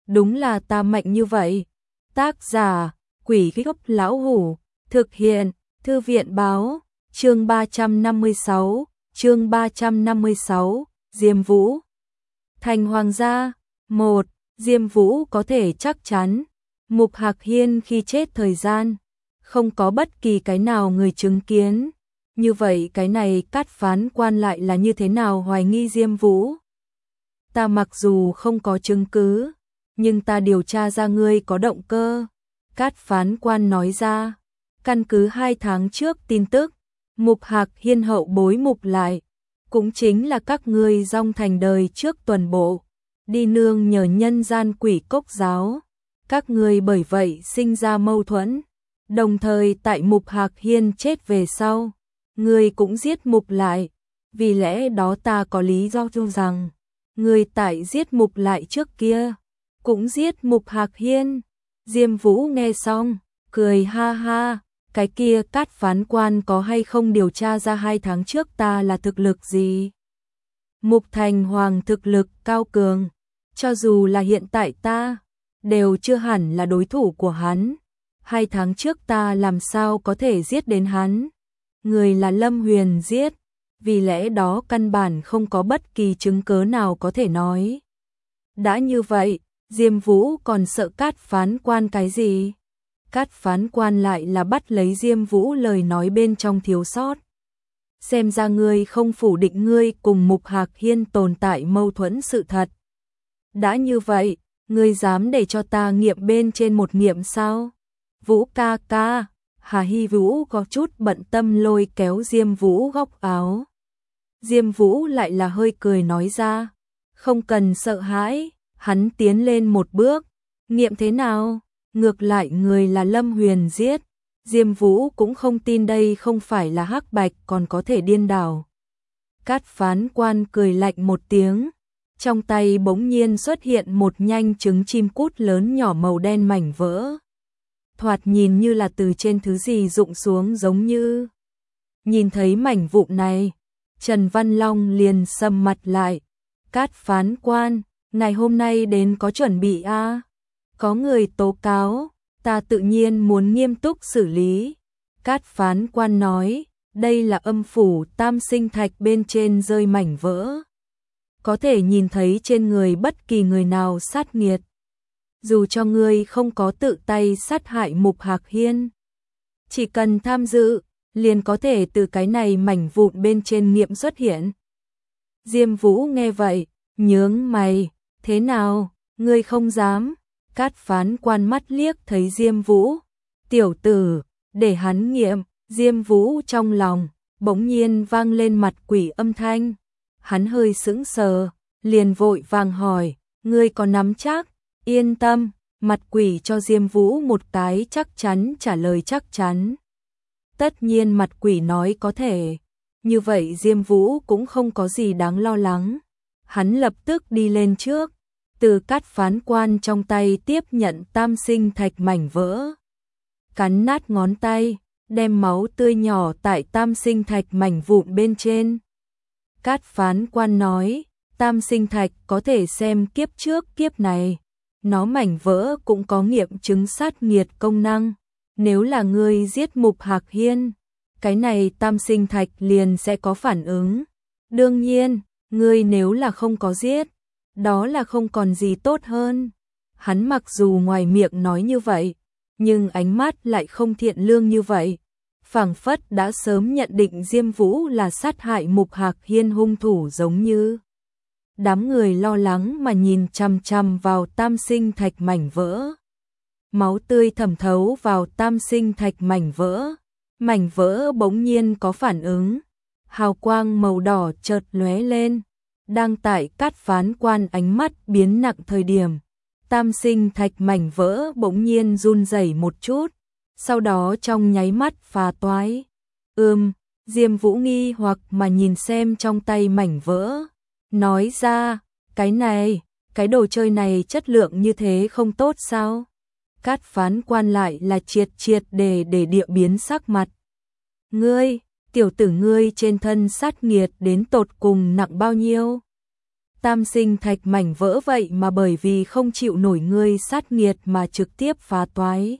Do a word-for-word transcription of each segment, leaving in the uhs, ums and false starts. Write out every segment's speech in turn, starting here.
đúng là ta mạnh như vậy. Tác giả, Quỷ Gốc Lão Hủ, thực hiện, Thư viện báo, chương ba trăm năm mươi sáu, chương ba trăm năm mươi sáu, Diêm Vũ. Thành hoàng gia, một, Diêm Vũ có thể chắc chắn, Mục Hạc Hiên khi chết thời gian, không có bất kỳ cái nào người chứng kiến. Như vậy cái này Cát Phán Quan lại là như thế nào hoài nghi Diêm Vũ? Ta mặc dù không có chứng cứ, nhưng ta điều tra ra ngươi có động cơ. Cát Phán Quan nói ra, căn cứ hai tháng trước tin tức, Mục Hạc Hiên hậu bối mục lại, cũng chính là các ngươi dòng thành đời trước tuần bộ, đi nương nhờ nhân gian quỷ cốc giáo. Các ngươi bởi vậy sinh ra mâu thuẫn, đồng thời tại Mục Hạc Hiên chết về sau, ngươi cũng giết Mục lại, vì lẽ đó ta có lý do cho rằng, ngươi tại giết Mục lại trước kia, cũng giết Mục Hạc Hiên. Diêm Vũ nghe xong, cười ha ha, cái kia Cát Phán Quan có hay không điều tra ra hai tháng trước ta là thực lực gì? Mục Thành Hoàng thực lực cao cường, cho dù là hiện tại ta, đều chưa hẳn là đối thủ của hắn. Hai tháng trước ta làm sao có thể giết đến hắn? Người là Lâm Huyền giết, vì lẽ đó căn bản không có bất kỳ chứng cớ nào có thể nói. Đã như vậy, Diêm Vũ còn sợ Cát Phán Quan cái gì? Cát Phán Quan lại là bắt lấy Diêm Vũ lời nói bên trong thiếu sót. Xem ra ngươi không phủ định ngươi cùng Mục Hạc Hiên tồn tại mâu thuẫn sự thật. Đã như vậy, ngươi dám để cho ta nghiệm bên trên một nghiệm sao? Vũ ca ca, Hà Hy Vũ có chút bận tâm lôi kéo Diêm Vũ góc áo. Diêm Vũ lại là hơi cười nói ra, không cần sợ hãi. Hắn tiến lên một bước, nghiệm thế nào? Ngược lại người là Lâm Huyền giết. Diêm Vũ cũng không tin đây không phải là hắc bạch còn có thể điên đảo. Cát Phán Quan cười lạnh một tiếng, trong tay bỗng nhiên xuất hiện một nhanh trứng chim cút lớn nhỏ màu đen mảnh vỡ. Thoạt nhìn như là từ trên thứ gì rụng xuống giống như. Nhìn thấy mảnh vụn này, Trần Văn Long liền sầm mặt lại. Cát Phán Quan, ngày hôm nay đến có chuẩn bị a? À? Có người tố cáo, ta tự nhiên muốn nghiêm túc xử lý. Cát Phán Quan nói, đây là âm phủ tam sinh thạch bên trên rơi mảnh vỡ. Có thể nhìn thấy trên người bất kỳ người nào sát nghiệt. Dù cho ngươi không có tự tay sát hại Mục Hạc Hiên, chỉ cần tham dự, liền có thể từ cái này mảnh vụn bên trên nghiệm xuất hiện. Diêm Vũ nghe vậy, nhướng mày, thế nào, ngươi không dám? Cát Phán Quan mắt liếc thấy Diêm Vũ, tiểu tử, để hắn nghiệm. Diêm Vũ trong lòng bỗng nhiên vang lên mặt quỷ âm thanh, hắn hơi sững sờ, liền vội vàng hỏi, ngươi có nắm chắc? Yên tâm, mặt quỷ cho Diêm Vũ một cái chắc chắn trả lời chắc chắn. Tất nhiên mặt quỷ nói có thể, như vậy Diêm Vũ cũng không có gì đáng lo lắng. Hắn lập tức đi lên trước, từ Cát Phán Quan trong tay tiếp nhận tam sinh thạch mảnh vỡ. Cắn nát ngón tay, đem máu tươi nhỏ tại tam sinh thạch mảnh vụn bên trên. Cát Phán Quan nói, tam sinh thạch có thể xem kiếp trước kiếp này. Nó mảnh vỡ cũng có nghiệm chứng sát nghiệt công năng. Nếu là ngươi giết Mục Hạc Hiên, cái này tam sinh thạch liền sẽ có phản ứng. Đương nhiên, ngươi nếu là không có giết, đó là không còn gì tốt hơn. Hắn mặc dù ngoài miệng nói như vậy, nhưng ánh mắt lại không thiện lương như vậy. Phảng phất đã sớm nhận định Diêm Vũ là sát hại Mục Hạc Hiên hung thủ giống như. Đám người lo lắng mà nhìn chằm chằm vào tam sinh thạch mảnh vỡ. Máu tươi thẩm thấu vào tam sinh thạch mảnh vỡ. Mảnh vỡ bỗng nhiên có phản ứng. Hào quang màu đỏ chợt lóe lên. Đang tại Cát Phán Quan ánh mắt biến nặng thời điểm. Tam sinh thạch mảnh vỡ bỗng nhiên run rẩy một chút. Sau đó trong nháy mắt phá toái. Ừm, Diêm Vũ nghi hoặc mà nhìn xem trong tay mảnh vỡ. Nói ra, cái này, cái đồ chơi này chất lượng như thế không tốt sao? Cát Phán Quan lại là triệt triệt để để địa biến sắc mặt. Ngươi, tiểu tử ngươi trên thân sát nghiệt đến tột cùng nặng bao nhiêu? tam sinh thạch mảnh vỡ vậy mà bởi vì không chịu nổi ngươi sát nghiệt mà trực tiếp phá toái.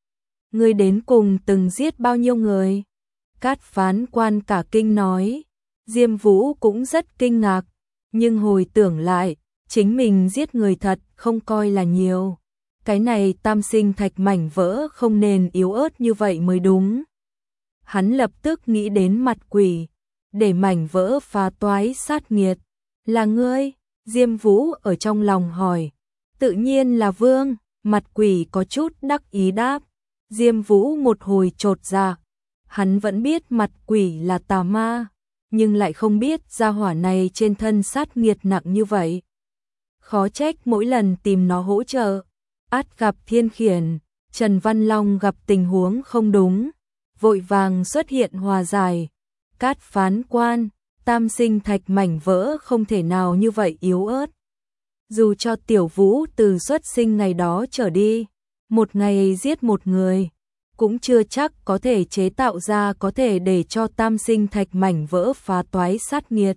Ngươi đến cùng từng giết bao nhiêu người? Cát Phán Quan cả kinh nói. Diêm Vũ cũng rất kinh ngạc, nhưng hồi tưởng lại, chính mình giết người thật không coi là nhiều. Cái này tam sinh thạch mảnh vỡ không nên yếu ớt như vậy mới đúng. Hắn lập tức nghĩ đến mặt quỷ, để mảnh vỡ phá toái sát nghiệt. Là ngươi? Diêm Vũ ở trong lòng hỏi. Tự nhiên là Vương, mặt quỷ có chút đắc ý đáp. Diêm Vũ một hồi chột dạ, hắn vẫn biết mặt quỷ là tà ma, nhưng lại không biết gia hỏa này trên thân sát nghiệt nặng như vậy. Khó trách mỗi lần tìm nó hỗ trợ, ắt gặp thiên khiển. Trần Văn Long gặp tình huống không đúng, vội vàng xuất hiện hòa giải. Cát Phán Quan, tam sinh thạch mảnh vỡ không thể nào như vậy yếu ớt. Dù cho Tiểu Vũ từ xuất sinh ngày đó trở đi, một ngày giết một người, cũng chưa chắc có thể chế tạo ra có thể để cho tam sinh thạch mảnh vỡ phá toái sát nghiệt.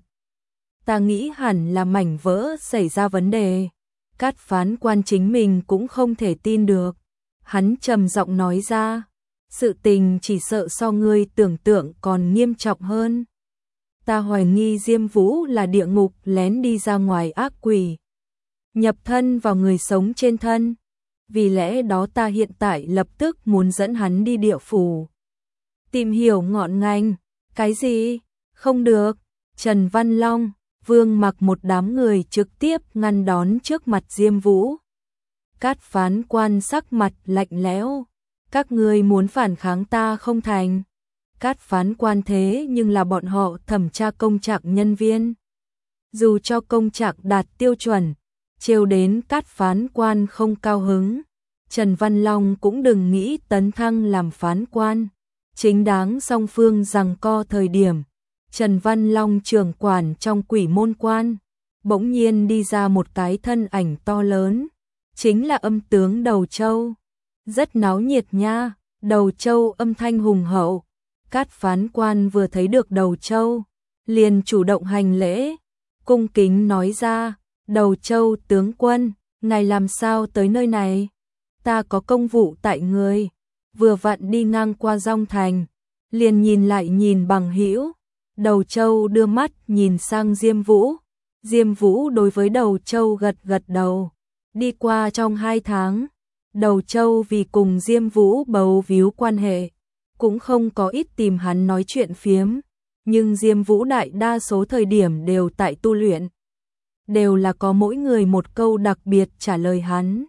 Ta nghĩ hẳn là mảnh vỡ xảy ra vấn đề. Cát Phán Quan chính mình cũng không thể tin được. Hắn trầm giọng nói ra, sự tình chỉ sợ so ngươi tưởng tượng còn nghiêm trọng hơn. Ta hoài nghi Diêm Vũ là địa ngục lén đi ra ngoài ác quỷ, nhập thân vào người sống trên thân. Vì lẽ đó ta hiện tại lập tức muốn dẫn hắn đi địa phủ, tìm hiểu ngọn ngành. Cái gì? Không được. Trần Văn Long, Vương Mặc một đám người trực tiếp ngăn đón trước mặt Diêm Vũ. Cát Phán Quan sắc mặt lạnh lẽo. Các ngươi muốn phản kháng ta không thành. Cát Phán Quan thế nhưng là bọn họ thẩm tra công trạng nhân viên. Dù cho công trạng đạt tiêu chuẩn, trêu đến Cát Phán Quan không cao hứng, Trần Văn Long cũng đừng nghĩ tấn thăng làm phán quan. Chính đáng song phương giằng co thời điểm, Trần Văn Long trưởng quản trong Quỷ Môn Quan, bỗng nhiên đi ra một cái thân ảnh to lớn, chính là âm tướng Đầu Châu. Rất náo nhiệt nha. Đầu Châu âm thanh hùng hậu. Cát Phán Quan vừa thấy được Đầu Châu, liền chủ động hành lễ, cung kính nói ra, Đầu Châu tướng quân, ngài làm sao tới nơi này? Ta có công vụ tại người, vừa vặn đi ngang qua Dong Thành, liền nhìn lại nhìn bằng hữu. Đầu Châu đưa mắt nhìn sang Diêm Vũ. Diêm Vũ đối với Đầu Châu gật gật đầu. Đi qua trong hai tháng, Đầu Châu vì cùng Diêm Vũ bấu víu quan hệ, cũng không có ít tìm hắn nói chuyện phiếm, nhưng Diêm Vũ đại đa số thời điểm đều tại tu luyện, đều là có mỗi người một câu đặc biệt trả lời hắn.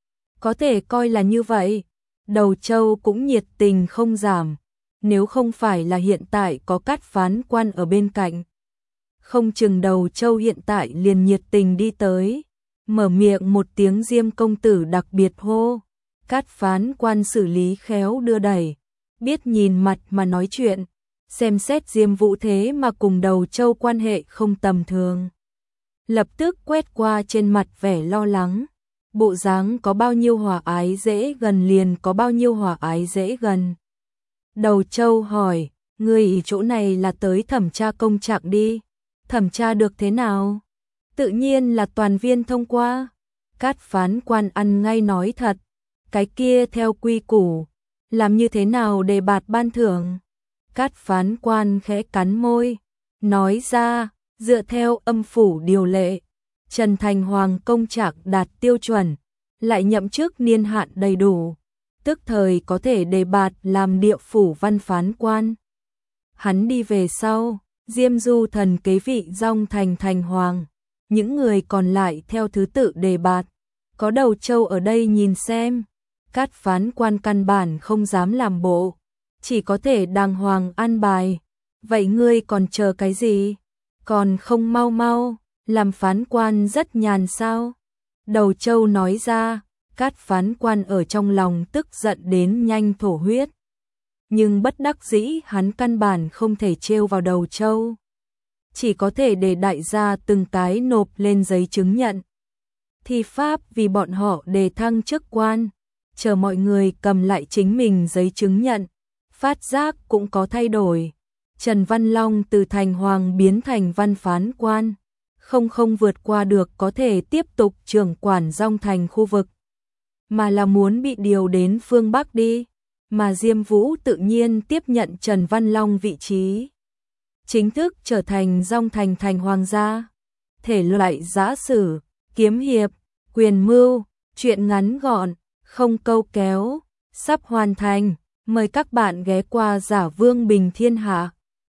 Có thể coi là như vậy. Đầu Châu cũng nhiệt tình không giảm, nếu không phải là hiện tại có Cát Phán Quan ở bên cạnh, không chừng Đầu Châu hiện tại liền nhiệt tình đi tới, mở miệng một tiếng Diêm công tử đặc biệt hô. Cát Phán Quan xử lý khéo đưa đẩy, biết nhìn mặt mà nói chuyện, xem xét Diêm Vũ thế mà cùng Đầu Châu quan hệ không tầm thường, lập tức quét qua trên mặt vẻ lo lắng. Bộ dáng có bao nhiêu hòa ái dễ gần liền có bao nhiêu hòa ái dễ gần. Đầu Châu hỏi, ngươi chỗ này là tới thẩm tra công trạng đi, thẩm tra được thế nào? Tự nhiên là toàn viên thông qua. Cát Phán Quan ăn ngay nói thật, cái kia theo quy củ, làm như thế nào để bạt ban thưởng? Cát Phán Quan khẽ cắn môi, nói ra, dựa theo âm phủ điều lệ, Trần Thành Hoàng công trạng đạt tiêu chuẩn, lại nhậm chức niên hạn đầy đủ, tức thời có thể đề bạt làm địa phủ văn phán quan. Hắn đi về sau, Diêm Du Thần kế vị Dong Thành Thành Hoàng, những người còn lại theo thứ tự đề bạt. Có Đầu Châu ở đây nhìn xem, Cát Phán Quan căn bản không dám làm bộ, chỉ có thể đàng hoàng an bài. Vậy ngươi còn chờ cái gì? Còn không mau mau, làm phán quan rất nhàn sao? Đầu Châu nói ra. Cát Phán Quan ở trong lòng tức giận đến nhanh thổ huyết, nhưng bất đắc dĩ hắn căn bản không thể trêu vào Đầu Châu, chỉ có thể để đại gia từng cái nộp lên giấy chứng nhận thi pháp vì bọn họ đề thăng chức quan. Chờ mọi người cầm lại chính mình giấy chứng nhận, phát giác cũng có thay đổi. Trần Văn Long từ Thành Hoàng biến thành văn phán quan, không không vượt qua được có thể tiếp tục trưởng quản Dong Thành khu vực, mà là muốn bị điều đến phương Bắc đi, mà Diêm Vũ tự nhiên tiếp nhận Trần Văn Long vị trí, chính thức trở thành Dong Thành thành hoàng gia. Thể loại giã sử, kiếm hiệp, quyền mưu, truyện ngắn gọn, không câu kéo, sắp hoàn thành, mời các bạn ghé qua Giả Vương Bình Thiên Hạ.